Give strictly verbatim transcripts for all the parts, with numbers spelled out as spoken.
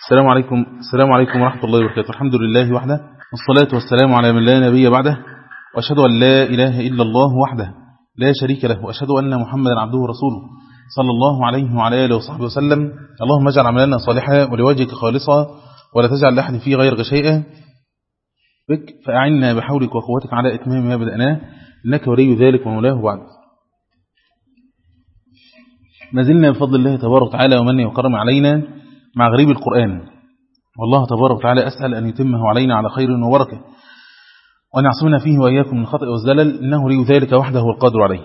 السلام عليكم السلام عليكم ورحمة الله وبركاته. الحمد لله وحده، والصلاة والسلام على من لا نبي بعده، وأشهد أن لا إله إلا الله وحده لا شريك له، وأشهد أن محمدا عبده ورسوله صلى الله عليه وعلى آله وصحبه وسلم. اللهم اجعل عملنا صالحا ولوجهك خالصا، ولا تجعل لأحد فيه غيرك شيئا بك، فأعنا بحولك وقوتك على إتمام ما بدأناه، إنك ولي ذلك ومولاه. بعد، ما زلنا بفضل الله تبارك وتعالى ومنه وكرم علينا مع غريب القرآن، والله تبارك وتعالى أسأل أن يتمه علينا على خير وبركة، وأن يعصمنا فيه وإياكم من الخطأ والزلل، إنه لي ذلك وحده هو القادر عليه.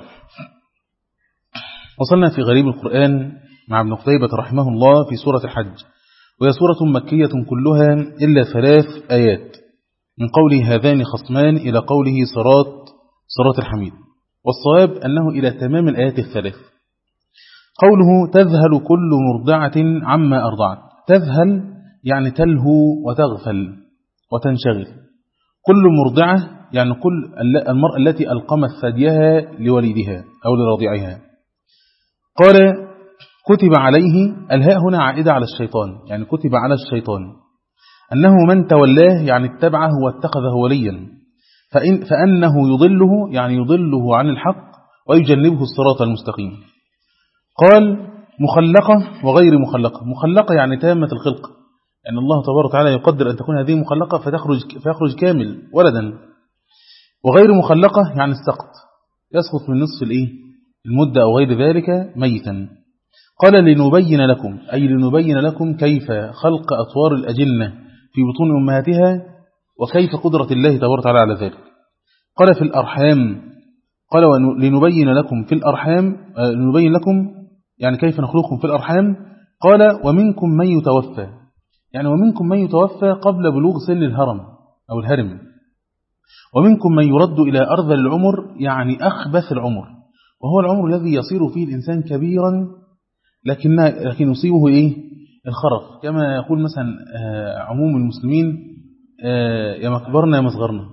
وصلنا في غريب القرآن مع ابن قتيبة رحمه الله في سورة الحج، وهي سورة مكية كلها إلا ثلاث آيات، من قوله هذان خصمان إلى قوله صراط صراط الحميد، والصواب أنه إلى تمام الآيات الثلاث. قوله تذهل كل مرضعة عما أرضعت، تذهل يعني تلهو وتغفل وتنشغل. كل مرضعة يعني كل المرأة التي ألقمت ثديها لوليدها أو لرضيعها. قال كتب عليه، الهاء هنا عائدة على الشيطان، يعني كتب على الشيطان أنه من تولاه يعني اتبعه واتخذه وليا، فإن فأنه يضله يعني يضله عن الحق ويجنبه الصراط المستقيم. قال مخلقة وغير مخلقة، مخلقة يعني تامة الخلق، يعني الله تبارك وتعالى يقدر أن تكون هذه مخلقة فتخرج, فيخرج كامل ولدا. وغير مخلقة يعني السقط، يسقط من نصف الإيه؟ المدة أو غير ذلك ميتا. قال لنبين لكم، أي لنبين لكم كيف خلق أطوار الأجنة في بطون أمهاتها، وكيف قدرة الله تبارك وتعالى على ذلك. قال في الأرحام، قال لنبين لكم في الأرحام، لنبين لكم يعني كيف نخلقكم في الأرحام. قال ومنكم من يتوفى، يعني ومنكم من يتوفى قبل بلوغ سن الهرم أو الهرم، ومنكم من يرد إلى أرذل العمر يعني أخبث العمر، وهو العمر الذي يصير فيه الإنسان كبيرا لكن لكن يصيبه إيه؟ الخرف، كما يقول مثلا عموم المسلمين يا مكبرنا يا مصغرنا.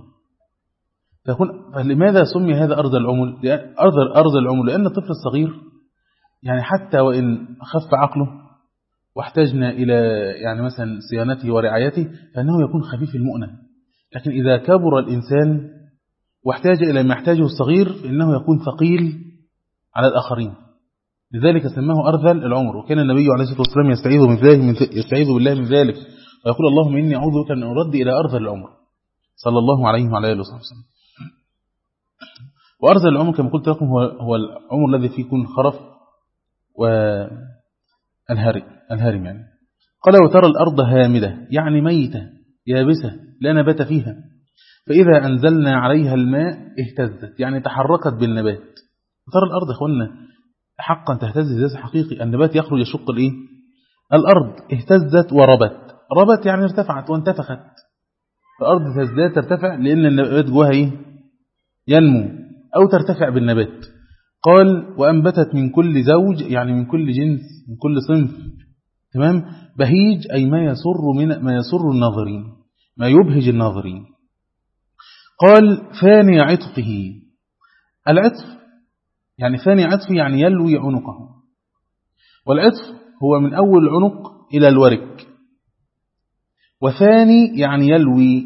فلماذا سمي هذا أرذل العمر؟ أرذل أرذل العمر لأن الطفل الصغير يعني حتى وإن خف عقله واحتاجنا إلى يعني مثلا صيانته ورعايته فإنه يكون خفيف المؤنة، لكن إذا كبر الإنسان واحتاج إلى ما يحتاجه الصغير فإنه يكون ثقيل على الآخرين، لذلك سماه أرذل العمر. وكان النبي عليه الصلاة والسلام يستعيذ من ذلك يستعيذ بالله من ذلك، ويقول اللهم إني أعوذ بك أن أرد إلى أرذل العمر، صلى الله عليه وعلى آله وصحبه وسلم. وأرذل العمر كما قلت لكم هو هو العمر الذي فيه يكون خرف والهرم الهرم يعني. قال وترى الأرض هامدة يعني ميتة يابسة لا نبات فيها، فإذا أنزلنا عليها الماء اهتزت يعني تحركت بالنبات. وترى الأرض إخواننا حقا تهتز اهتزاز حقيقي، النبات يخرج يشق الإيه؟ الأرض اهتزت وربت، ربت يعني ارتفعت وانتفخت، فالأرض تهتزت ترتفع لأن النبات جواها إيه؟ ينمو أو ترتفع بالنبات. قال وأنبتت من كل زوج يعني من كل جنس من كل صنف، تمام، بهيج أي ما يسر من ما يسر الناظرين، ما يبهج الناظرين. قال ثاني عطفه، العطف يعني ثاني عطفه يعني يلوي عنقه، والعطف هو من أول العنق إلى الورك، وثاني يعني يلوي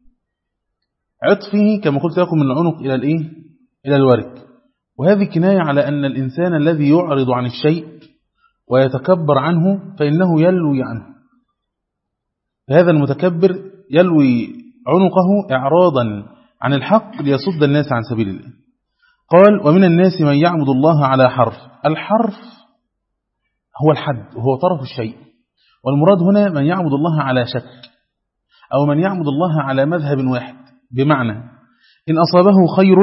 عطفه كما قلت لكم من العنق إلى الإيه؟ إلى الورك. وهذه كناية على أن الإنسان الذي يعرض عن الشيء ويتكبر عنه فإنه يلوي عنه، هذا المتكبر يلوي عنقه إعراضا عن الحق ليصد الناس عن سبيل الله. قال ومن الناس من يعبد الله على حرف، الحرف هو الحد وهو طرف الشيء، والمراد هنا من يعبد الله على شك أو من يعبد الله على مذهب واحد، بمعنى إن أصابه خير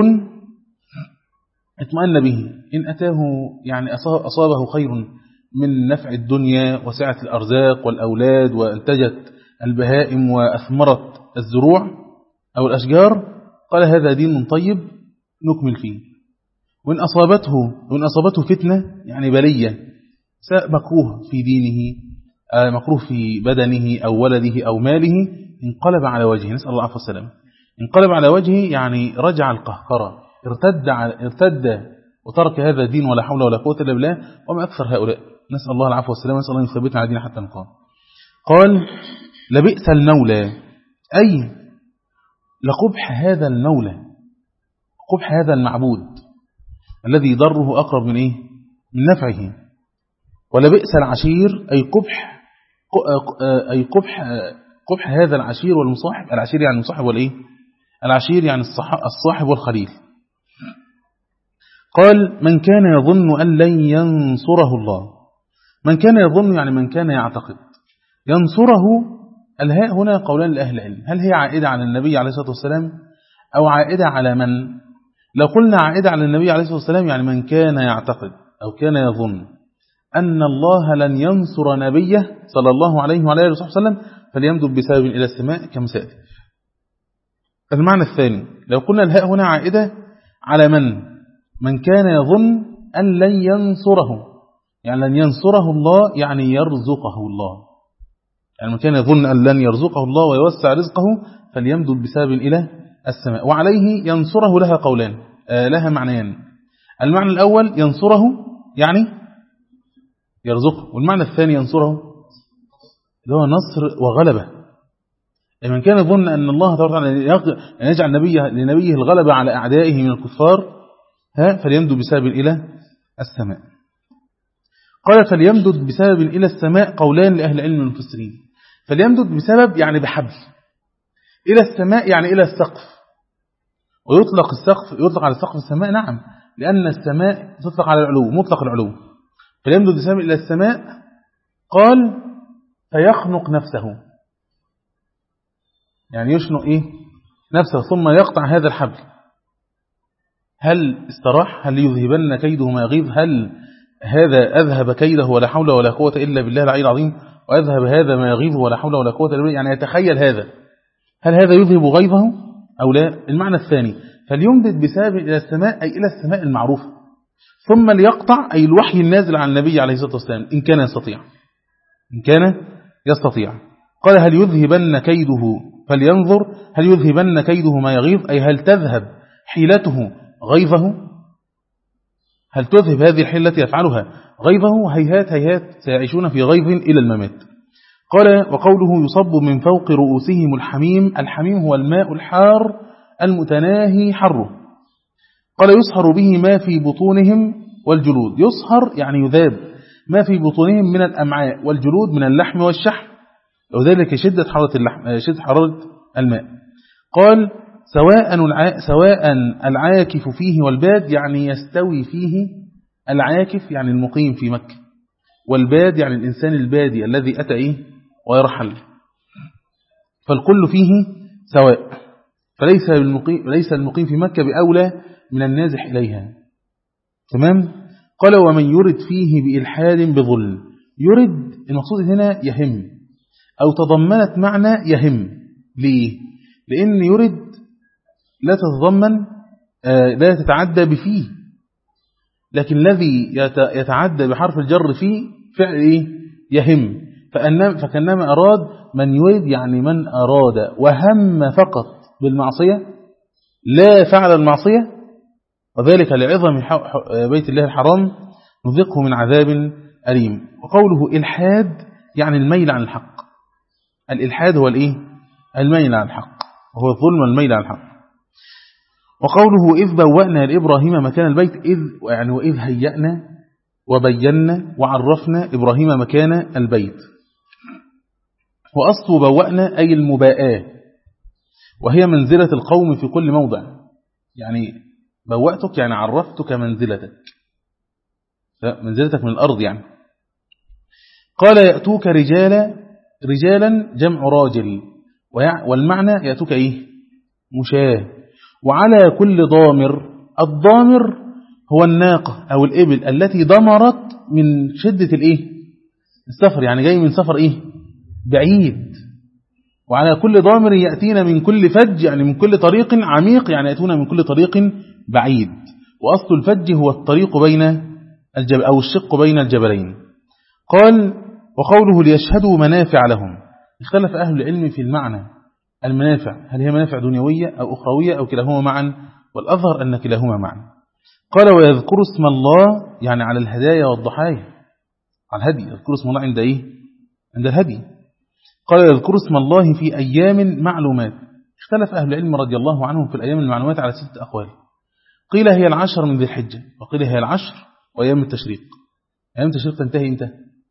اطمأن به، إن أتاه يعني أصابه خير من نفع الدنيا وسعة الأرزاق والأولاد وانتجت البهائم وأثمرت الزروع أو الأشجار، قال هذا دين طيب نكمل فيه. وإن أصابته وإن أصابته فتنة يعني بلية، مكروه في دينه مكروه في بدنه أو ولده أو ماله، انقلب على وجهه، نسأل الله العافية والسلام. انقلب على وجهه يعني رجع القهقرة، ارتد ارتد وترك هذا الدين ولا حول ولا قوة إلا بالله، وما أكثر هؤلاء، نسأل الله العافية والسلام، نسأل الله يثبتنا على دين حتى نقام. قال لبئس المولى، أي لقبح هذا المولى، قبح هذا المعبود الذي ضره أقرب من إيه؟ من نفعه. ولبئس العشير أي قبح أي قبح قبح هذا العشير والمصاحب. العشير يعني المصاحب والإيه؟ العشير يعني الصاحب والخليل. قال من كان يظن أن لن ينصره الله، من كان يظن يعني من كان يعتقد. ينصره، الهاء هنا قولان لأهل العلم، هل هي عائدة على النبي عليه الصلاة والسلام أو عائدة على من؟ لو قلنا عائدة على النبي عليه الصلاة والسلام يعني من كان يعتقد أو كان يظن أن الله لن ينصر نبيه صلى الله عليه وعلى آله وسلم فليمدد بسبب إلى السماء كمثال. المعنى الثاني لو قلنا الهاء هنا عائدة على من؟ من كان يظن أن لن ينصره، يعني لن ينصره الله يعني يرزقه الله، يعني من كان يظن أن لن يرزقه الله ويوسع رزقه فليمدد بسبب إلى السماء. وعليه ينصره لها قولان، آه لها معنيان. المعنى الأول ينصره يعني يرزقه، والمعنى الثاني ينصره اللي هو نصر وغلبة. يعني من كان يظن أن الله تعالى يجعل نبيه لنبيه الغلبة على أعدائه من الكفار فليمدد بسبب إلى السماء. قال فليمدد بسبب إلى السماء قولان لأهل علم المفسرين. فليمدد بسبب يعني بحبل، إلى السماء يعني إلى السقف. ويطلق السقف يطلق على سقف السماء، نعم، لأن السماء تطلق على العلو مطلق العلو. فليمدد بسبب إلى السماء، قال فيخنق نفسه، يعني يشنق إيه؟ نفسه ثم يقطع هذا الحبل. هل استراح؟ هل يذهبن كيده ما يغيظ؟ هل هذا أذهب كيده ولا حول ولا قوة إلا بالله العلي العظيم، وأذهب هذا ما يغيظه ولا حول ولا قوة إلا بالله؟ يعني يتخيل هذا، هل هذا يذهب غيظه أو لا؟ المعنى الثاني فليمدد بسبب إلى السماء أي إلى السماء المعروفة، ثم ليقطع أي الوحي النازل عن النبي عليه الصلاة والسلام إن كان يستطيع إن كان يستطيع قال هل يذهبن كيده فلينظر، هل يذهبن كيده ما يغيظ أي هل تذهب حيلته غيظه، هل تذهب هذه الحيلة التي يفعلها غيظه؟ هيهات هيهات سيعيشون في غيظ إلى الممات. قال وقوله يصب من فوق رؤوسهم الحميم، الحميم هو الماء الحار المتناهي حره. قال يصهر به ما في بطونهم والجلود، يصهر يعني يذاب ما في بطونهم من الأمعاء والجلود من اللحم والشحم، وذلك شدة حرارة اللحم شدة حرارة الماء. قال سواء سواء العاكف فيه والباد، يعني يستوي فيه العاكف يعني المقيم في مكة، والباد يعني الإنسان البادي الذي أتى إيه ويرحل، فالكل فيه سواء، فليس المقيم, ليس المقيم في مكة بأولى من النازح إليها. تمام. قال ومن يرد فيه بإلحاد بظلم، يرد المقصود هنا يهم أو تضمنت معنى يهم. ليه؟ لأن يرد لا تتضمن آه لا تتعدى بفيه، لكن الذي يتعدى بحرف الجر فيه فعل إيه؟ يهم. فكأنما أراد من يريد يعني من أراد وهم فقط بالمعصية لا فعل المعصية، وذلك لعظم بيت الله الحرام نذقه من عذاب أليم. وقوله إلحاد يعني الميل عن الحق، الإلحاد هو الإيه؟ الميل عن الحق، وهو الظلم والميل عن الحق. وقوله إذ بوأنا لإبراهيم مكان البيت، إذ يعني وإذ هيأنا وبينا وعرفنا إبراهيم مكان البيت. وأصل بوأنا أي المباءة، وهي منزلة القوم في كل موضع، يعني بوأتك يعني عرفتك منزلتك، منزلتك من الأرض يعني. قال يأتوك رجالا، رجالا جمع راجل، والمعنى يأتوك إيه؟ مشاه. وعلى كل ضامر، الضامر هو الناقة أو الإبل التي ضمرت من شدة الإيه؟ السفر، يعني جاي من سفر إيه؟ بعيد. وعلى كل ضامر يأتينا من كل فج يعني من كل طريق عميق، يعني يأتون من كل طريق بعيد. وأصل الفج هو الطريق بين الجبل أو الشق بين الجبلين. قال وقوله ليشهدوا منافع لهم، اختلف أهل العلم في المعنى المنافع، هل هي منافع دنيوية أو أخروية أو كلاهما معا، والأظهر أن كلاهما معا. قال ويذكر اسم الله يعني على الهدايا والضحايا، على الهدي، يذكر اسم الله عند إيه؟ عند الهدي. قال يذكر اسم الله في أيام معلومات. اختلف أهل العلم رضي الله عنهم في الأيام المعلومات على ستة أقوال. قيل هي العشر من ذي الحجة، وقيل هي العشر وأيام التشريق. أيام التشريق تنتهي إمتى؟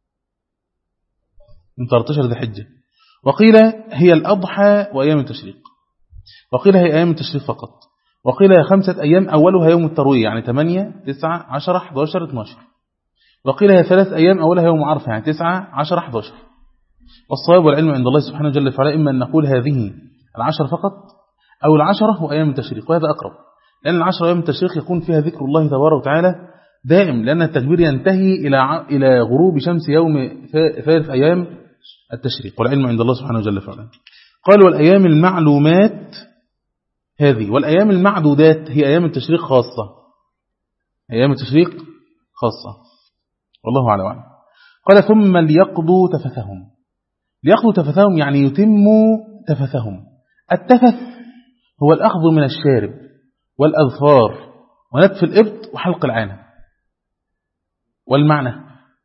من ثلاثة عشر ذي الحجة. وقيل هي الأضحى وأيام التشريق، وقيل هي أيام التشريق فقط، وقيل هي خمسة أيام أولها يوم التروية يعني ثمانية تسعة عشرة أحد عشر اثنا عشر، وقيل هي ثلاث أيام أولها يوم عرفة يعني تسعة عشرة أحد عشر. والصواب والعلم عند الله سبحانه جل وعلا إما أن نقول هذه العشر فقط أو العشرة وأيام التشريق، وهذا أقرب، لأن العشرة وأيام التشريق يكون فيها ذكر الله تبارك وتعالى دائم، لأن التكبير ينتهي إلى إلى غروب شمس يوم ثالث أيام التشريق، والعلم عند الله سبحانه جل وعلا. قال والأيام المعلومات هذه، والأيام المعدودات هي أيام التشريق خاصة، أيام التشريق خاصة، والله أعلم. قال ثم ليقضوا تفثهم. ليقضوا تفثهم يعني يتموا تفثهم. التفث هو الأخذ من الشارب والأظفار ونتف الإبط وحلق العانة. والمعنى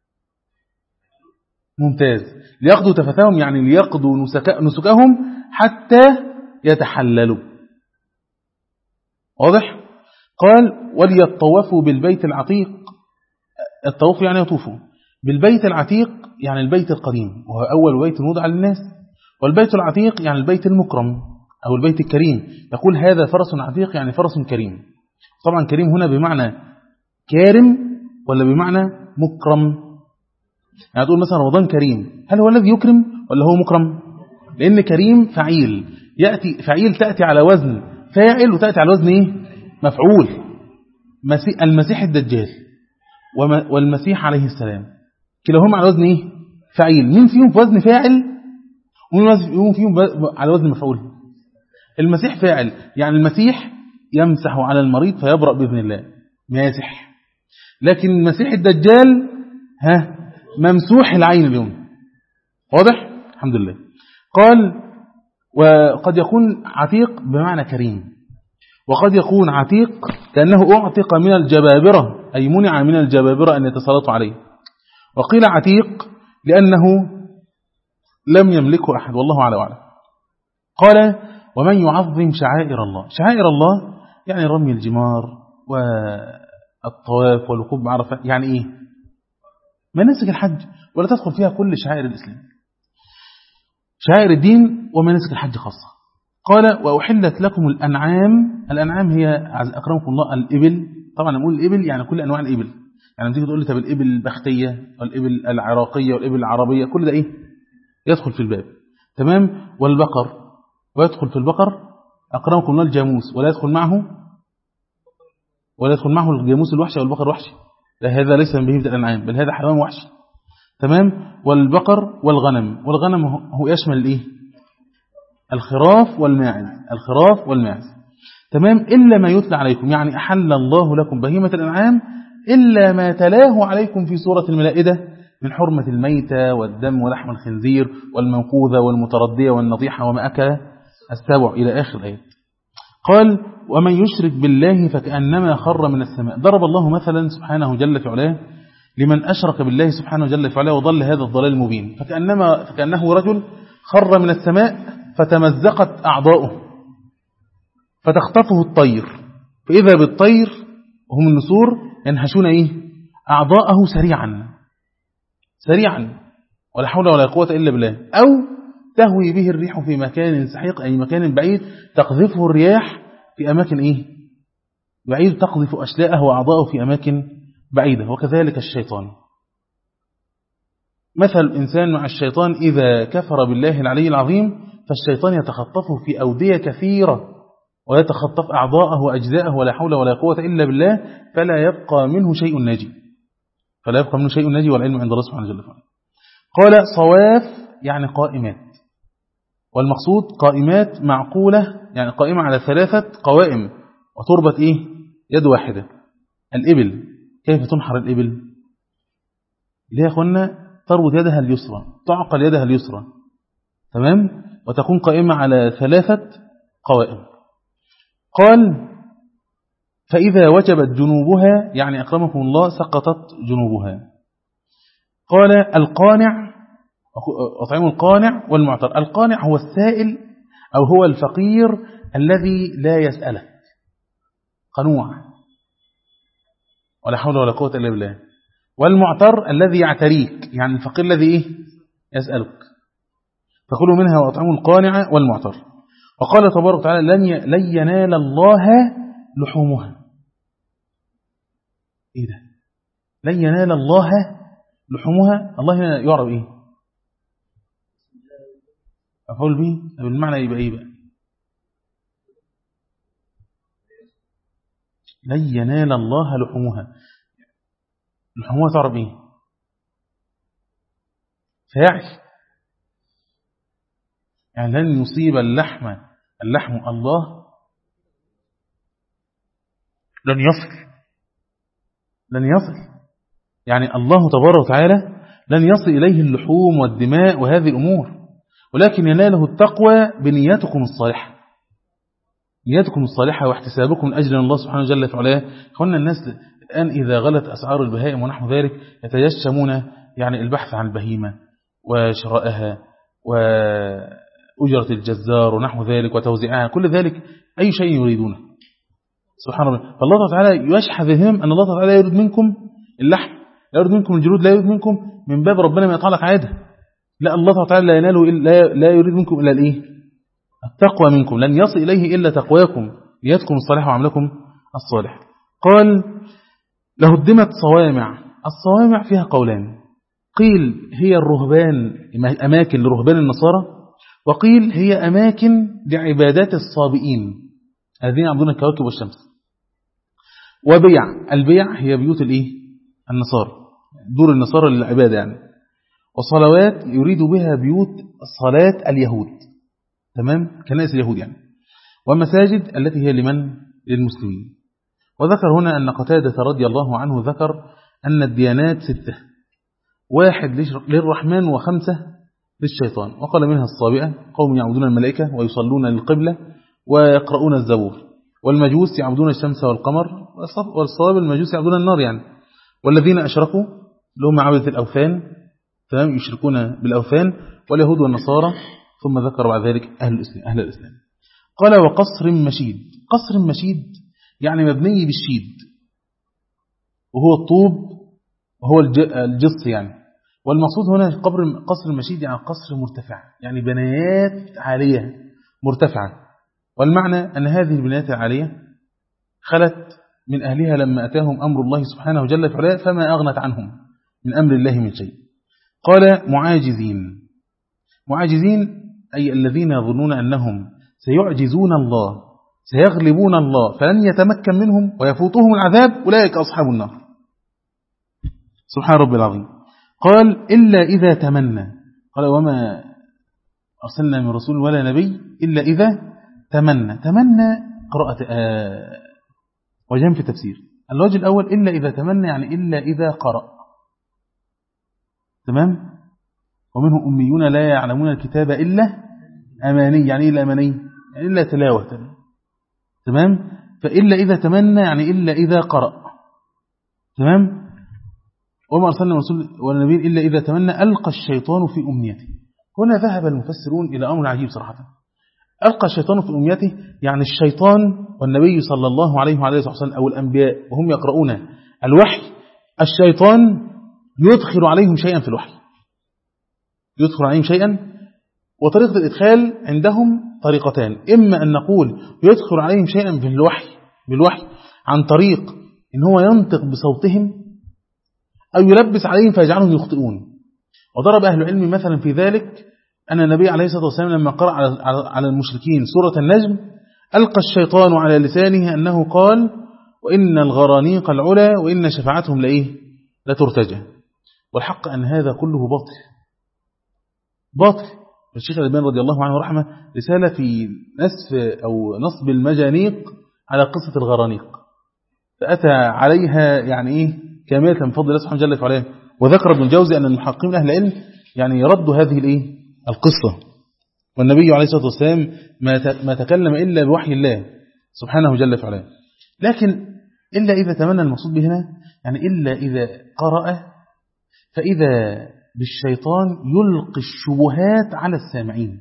ممتاز. ليقضوا تفثهم يعني ليقضوا نسكهم حتى يتحللوا. واضح؟ قال وليطوفوا بالبيت العتيق. الطواف يعني يطوفوا بالبيت العتيق يعني البيت القديم، وهو أول بيت وضع للناس. والبيت العتيق يعني البيت المكرم أو البيت الكريم. يقول هذا فرس عتيق يعني فرس كريم. طبعا كريم هنا بمعنى كارم ولا بمعنى مكرم؟ يعني تقول مثلا رمضان كريم، هل هو الذي يكرم ولا هو مكرم؟ لأن كريم فعيل، يأتي فعيل تأتي على وزن فاعل وتأتي على وزن إيه؟ مفعول. المسيح الدجال والمسيح عليه السلام كلاهما على وزن إيه؟ فعيل. مين فيهم في وزن فاعل ومين فيهم على وزن مفعول؟ المسيح فاعل، يعني المسيح يمسح على المريض فيبرأ بإذن الله، ماسح. لكن المسيح الدجال ها ممسوح العين اليوم. واضح؟ الحمد لله. قال وقد يكون عتيق بمعنى كريم، وقد يكون عتيق كأنه أعتق من الجبابرة، أي منع من الجبابرة أن يتسلطوا عليه. وقيل عتيق لأنه لم يملكه أحد، والله أعلم وأعلم. قال ومن يعظم شعائر الله. شعائر الله يعني رمي الجمار والطواف والوقوف بعرفة، يعني إيه؟ مناسك الحج، ولا تدخل فيها كل شعائر الإسلام، شعائر الدين ومناسك الحج خاصة. قال وأحلت لكم الأنعام. الأنعام هي أكرمكم الله الإبل. طبعا نقول الإبل يعني كل أنواع الإبل، يعني لما تيجي تقول لي طب الإبل البختية والإبل العراقية والإبل العربية، كل ده إيه؟ يدخل في الباب. تمام. والبقر، ويدخل في البقر أكرمكم الله الجاموس، ولا يدخل معه ولا يدخل معه الجاموس الوحشي أو البقر الوحشي، هذا ليس من بهيمة الأنعام بل هذا حيوان وحشي. تمام. والبقر والغنم. والغنم هو يشمل الإيه؟ الخراف والماعز. الخراف والماعز. تمام. إلا ما يتلى عليكم، يعني أحل الله لكم بهيمة الأنعام إلا ما تلاه عليكم في سورة الملائدة من حرمة الميتة والدم ولحم الخنزير والمنقوذة والمتردية والنطيحة وما أكل السبع إلى آخر الآيات. قال ومن يشرك بالله فكأنما خر من السماء. ضرب الله مثلا سبحانه جل في علاه لمن أشرك بالله سبحانه جل في علاه وضل هذا الضلال المبين. فكأنما فكأنه رجل خر من السماء فتمزقت أعضاؤه فتخطفه الطير، فإذا بالطير وهم النسور ينهشون إيه؟ أعضاءه سريعا سريعا ولا حول ولا قوة إلا بالله، أو تهوي به الريح في مكان سحيق أي مكان بعيد تقذفه الرياح في أماكن إيه؟ بعيد، تقذف أشلاءه وأعضاءه في أماكن بعيدة. وكذلك الشيطان، مثل الإنسان مع الشيطان إذا كفر بالله العلي العظيم فالشيطان يتخطفه في أودية كثيرة ويتخطف أعضاءه وأجزاءه ولا حول ولا قوة إلا بالله، فلا يبقى منه شيء ناجي فلا يبقى منه شيء ناجي والعلم عند الله سبحانه وتعالى. قال صواف يعني قائمات، والمقصود قائمات معقولة يعني قائمة على ثلاثة قوائم وتربط إيه؟ يد واحدة. الإبل كيف تنحر الإبل؟ ليه يا أخوانا؟ تربط يدها اليسرى، تعقل يدها اليسرى، تمام، وتكون قائمة على ثلاثة قوائم. قال فإذا وجبت جنوبها يعني أكرمكم الله سقطت جنوبها. قال القانع أطعموا القانع والمعتر. القانع هو السائل أو هو الفقير الذي لا يسألك، قنوع ولا حول ولا قوة إلا بالله. والمعتر الذي يعتريك، يعني الفقير الذي إيه؟ يسألك. فكلوا منها وأطعموا القانع والمعتر. وقال تبارك وتعالى لن لن ينال الله لحومها. إيه ده؟ لن ينال الله لحومها. الله هنا يعرف إيه؟ أقول به بالمعنى يبقى إيه بقى؟ لن ينال الله لحومها. لحومها تعرف إيه؟ فيعش، يعني لن يصيب اللحم اللحم الله، لن يصل لن يصل يعني الله تبارك وتعالى لن يصل إليه اللحوم والدماء وهذه الأمور، ولكن يناله التقوى بنياتكم الصالحة، نياتكم الصالحة واحتسابكم من أجل الله سبحانه وجل في علاه. أخوانا الناس الآن إذا غلت أسعار البهائم ونحو ذلك يتجشمون يعني البحث عن البهيمة وشرائها وأجرة الجزار ونحو ذلك وتوزيعها، كل ذلك أي شيء يريدونه سبحان الله. فالله تعالى يشحذ الهم أن الله تعالى لا يريد منكم اللحم، لا يريد منكم الجلود، لا يريد منكم من باب ربنا ما يطلع لك عادة، لا، الله تعالى لا يناله إلا لا يريد منكم إلا الإيه؟ التقوى منكم، لن يصل إليه إلا تقواكم، نيتكم الصالحة وعملكم الصالح. قال لهدمت صوامع. الصوامع فيها قولان، قيل هي الرهبان، أماكن لرهبان النصارى، وقيل هي أماكن لعبادات الصابئين الذين يعبدون الكواكب والشمس. وبيع، البيع هي بيوت الإيه؟ النصارى، دور النصارى للعبادة يعني. وصلوات يريد بها بيوت الصلاة اليهود، تمام، كنائس اليهود يعني. ومساجد التي هي لمن؟ للمسلمين. وذكر هنا أن قتادة رضي الله عنه ذكر أن الديانات ستة، واحد للرحمن وخمسة للشيطان، وقال منها الصابئة قوم يعبدون الملائكة ويصلون للقبلة ويقرؤون الزبور، والمجوس يعبدون الشمس والقمر، والصواب المجوس يعبدون النار يعني. والذين أشركوا لهم عبدة الأوثان، تمام، يشركون بالأوثان، واليهود والنصارى، ثم ذكر بعد ذلك أهل الإسلام, أهل الإسلام. قال وقصر مشيد. قصر مشيد يعني مبني بالشيد، وهو الطوب وهو الجص يعني. والمقصود هنا قبر قصر المشيد يعني قصر مرتفع، يعني بنايات عالية مرتفعة. والمعنى أن هذه البنايات العالية خلت من أهلها لما أتاهم أمر الله سبحانه وجل في علاه، فما أغنت عنهم من أمر الله من شيء. قال معاجزين. معاجزين أي الذين يظنون أنهم سيعجزون الله، سيغلبون الله، فلن يتمكن منهم ويفوتهم العذاب، أولئك أصحاب النار. سبحان رب العظيم. قال إلا إذا تمنى. قال وما أرسلنا من رسول ولا نبي إلا إذا تمنى. تمنى قراءة آه وجم في التفسير. الوجه الأول إلا إذا تمنى يعني إلا إذا قرأ، تمام. ومنهم أميون لا يعلمون الكتاب إلا أماني، يعني إيه الأماني؟ يعني إلا تلاوة، تمام. فإلا إذا تمنى يعني إلا إذا قرأ، تمام. وما أرسلنا رسول ولا نبي إلا إذا تمنى ألقى الشيطان في أمنيته. هنا ذهب المفسرون إلى أمر عجيب صراحة. ألقى الشيطان في أمنيته يعني الشيطان والنبي صلى الله عليه وعلى اله وسلم أو الأنبياء وهم يقرؤون الوحي، الشيطان يدخل عليهم شيئا في الوحي، يدخل عليهم شيئا. وطريقة الإدخال عندهم طريقتان، إما أن نقول يدخل عليهم شيئا في الوحي بالوحي عن طريق إن هو ينطق بصوتهم، أو يلبس عليهم فيجعلهم يخطئون. وضرب أهل العلم مثلا في ذلك أن النبي عليه الصلاة والسلام لما قرأ على المشركين سورة النجم ألقى الشيطان على لسانه أنه قال وإن الغرانيق العلا وإن شفاعتهم لإيه لترتجى. والحق أن هذا كله باطل باطل. الشيخ الألباني رضي الله عنه ورحمه رسالة في نسف أو نصب المجانيق على قصة الغرانيق، فأتى عليها يعني إيه كاملة من فضل الله سبحانه وتعالى في عليه. وذكر ابن الجوزي أن المحققين أهل العلم يعني يردوا هذه الإيه القصة، والنبي عليه الصلاة والسلام ما تكلم إلا بوحي الله سبحانه جل في علاه. لكن إلا إذا تمنى، المقصود به هنا يعني إلا إذا قرأ، فإذا بالشيطان يلقي الشبهات على السامعين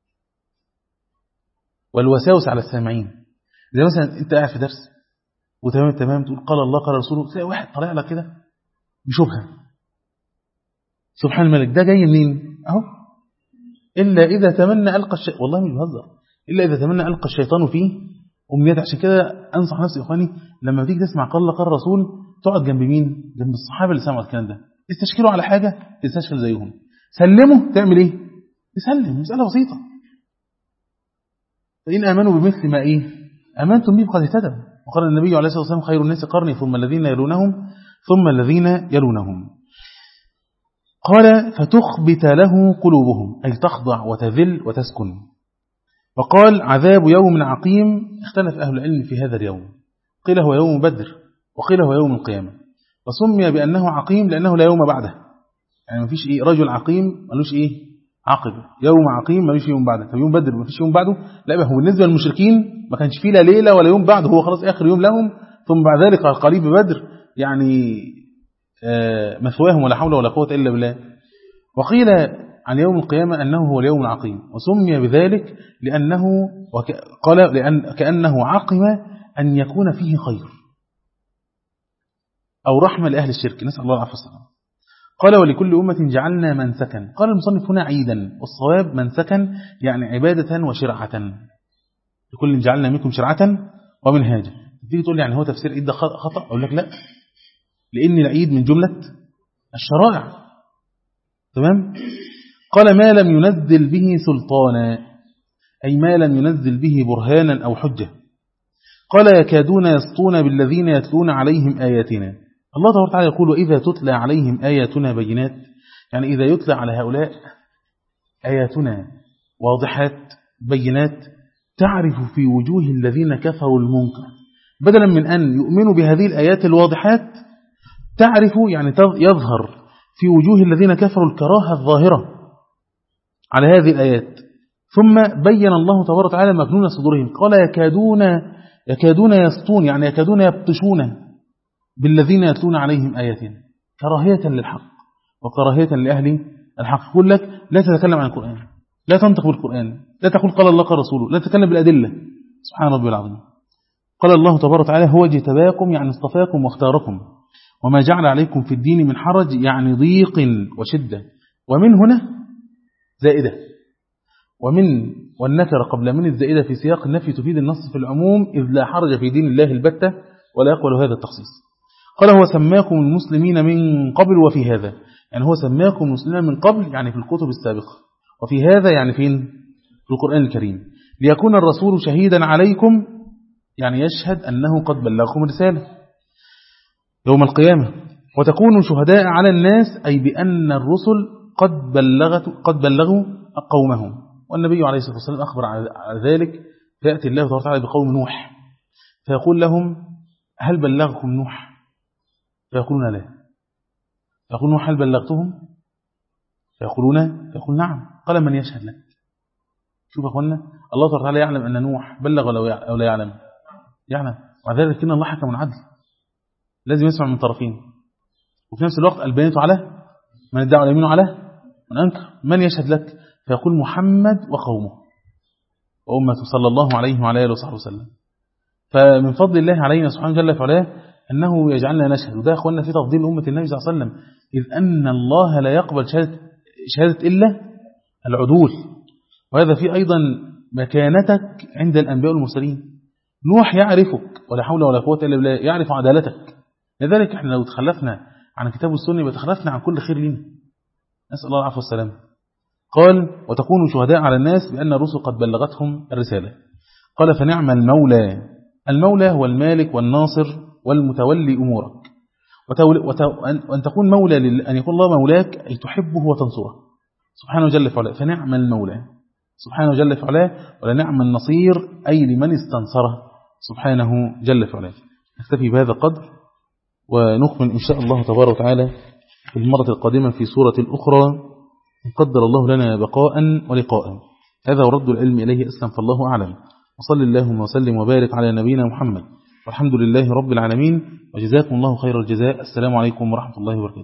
والوساوس على السامعين. زي مثلا انت قاعد في درس وتمام تمام تقول قال الله قال رسوله، تلاقي واحد طالع لك كده بشبهه، سبحان الملك، ده جاي منين؟ اهو الا اذا تمنى القى الشيطان، والله مش بهزر، الا اذا تمنى القى الشيطان فيه امنيات. عشان كده انصح نفسي اخواني لما تيجي تسمع قال الله قال الرسول تقعد جنب مين؟ جنب الصحابه اللي سمعوا الكلام ده، استشكلوا على حاجه تستشكل زيهم، سلموا تعمل ايه؟ تسلم، مساله بسيطه. فان امنوا بمثل ما ايه امنتم به فقد اهتدوا. وقال النبي عليه الصلاه والسلام خير الناس قرني ثم الذين يلونهم ثم الذين يلونهم. قال فتخبت له قلوبهم، أي تخضع وتذل وتسكن. وقال عذاب يوم عقيم، اختلف أهل العلم في هذا اليوم، قيل هو يوم بدر وقيل هو يوم القيامة، وسمي بأنه عقيم لأنه لا يوم بعده، يعني ما فيش إيه رجل عقيم ملوش إيه عقب، يوم عقيم ملوش يوم بعده. طب يوم بدر ما فيش يوم بعده؟ لا، هو بالنسبة للمشركين ما كانش فيه لا ليلة ولا يوم بعده، هو خلاص آخر يوم لهم، ثم بعد ذلك قريب بدر يعني مثواهم ولا حول ولا قوة إلا بالله. وقيل عن يوم القيامة أنه هو اليوم العقيم، وسمي بذلك لأنه قال لأن كأنه عقم أن يكون فيه خير أو رحمة لأهل الشرك، نسأل الله العافية والسلام. قال ولكل أمة جعلنا منسكا، قال المصنف هنا عيدا، والصواب منسكا يعني عبادة وشرعة، لكل جعلنا منكم شرعة ومنهاجا. تيجي تقول لي يعني هو تفسير عيد ده خطأ؟ أقول لك لا، لأن العيد من جملة الشرائع. تمام. قال ما لم ينزل به سلطانا، أي ما لم ينزل به برهانا أو حجة. قال يكادون يسطون بالذين يتلون عليهم آياتنا. الله تبارك وتعالى يقول وإذا تتلى عليهم آياتنا بينات، يعني إذا يتلى على هؤلاء آياتنا واضحات بينات تعرف في وجوه الذين كفروا المنكر، بدلا من أن يؤمنوا بهذه الآيات الواضحات تعرف يعني يظهر في وجوه الذين كفروا الكراهة الظاهرة على هذه الآيات. ثم بين الله تبارك وتعالى مكنون صدورهم، قال يكادون يكادون يسطون يعني يكادون يبطشون بالذين يتلون عليهم آياتنا، كراهية للحق وكراهية لأهل الحق. يقول لك لا تتكلم عن القرآن، لا تنطق بالقرآن، لا تقول قال الله قال رسوله، لا تتكلم بالأدلة. سبحان ربي العظيم. قال الله تبارك وتعالى هو اجتباكم يعني اصطفاكم واختاركم، وما جعل عليكم في الدين من حرج يعني ضيق وشدة. ومن هنا زائدة، ومن والنكر قبل من الزائدة في سياق النفي تفيد النص في العموم، إذ لا حرج في دين الله البتة ولا يقبل هذا التخصيص. قال هو سماكم المسلمين من قبل وفي هذا، يعني هو سماكم المسلمين من قبل يعني في الكتب السابقة، وفي هذا يعني فين؟ في القرآن الكريم، ليكون الرسول شهيدا عليكم يعني يشهد أنه قد بلغكم الرسالة يوم القيامة، وتكونوا شهداء على الناس أي بأن الرسل قد بلغت قد بلغوا قومهم. والنبي عليه الصلاة والسلام أخبر على ذلك، فيأتي الله تعالى بقوم نوح فيقول لهم هل بلغكم نوح؟ فيقولون لا. فيقول نوح هل بلغتهم؟ فيقولون فيقول نعم. قال من يشهد لك؟ شوف أخوانا، الله تعالى يعلم أن نوح بلغ أو لا يعلم؟ يعلم. وعلى ذلك إن الله حكم عدل، لازم يسمع من طرفين، وفي نفس الوقت البينة على من ادعى اليمين على من أنكر. من يشهد لك؟ فيقول محمد وقومه وأمته صلى الله عليه وعلى آله وصحبه وسلم. فمن فضل الله علينا سبحانه جل وعلا أنه يجعلنا نشهد، وده أخوانا في تفضيل أمة النبي صلى الله عليه وسلم، إذ أن الله لا يقبل شهادة, شهادة إلا العدول، وهذا في أيضا مكانتك عند الأنبياء والمرسلين. نوح يعرفك ولا حول ولا قوة إلا بالله، يعرف عدالتك، لذلك احنا لو تخلفنا عن الكتاب والسنة بتخلفنا عن كل خير لنا، نسأل الله العفو والسلام. قال وتكونوا شهداء على الناس بأن الرسل قد بلغتهم الرسالة. قال فنعم المولى، المولى هو المالك والناصر والمتولي أمورك، وأن تكون مولى أن يكون الله مولاك أي تحبه وتنصره سبحانه جل وعلا. فنعم المولى سبحانه جل وعلا، ولنعم النصير أي لمن استنصره سبحانه جل وعلا. نكتفي بهذا القدر، ونكمل إن شاء الله تبارك وتعالى في المرة القادمة في سورة الأخرى، قدر الله لنا بقاء ولقاء. هذا ورد العلم إليه أسلم، فالله أعلم. وصل اللهم وسلم وبارك على نبينا محمد، والحمد لله رب العالمين، وجزاكم الله خير الجزاء. السلام عليكم ورحمة الله وبركاته.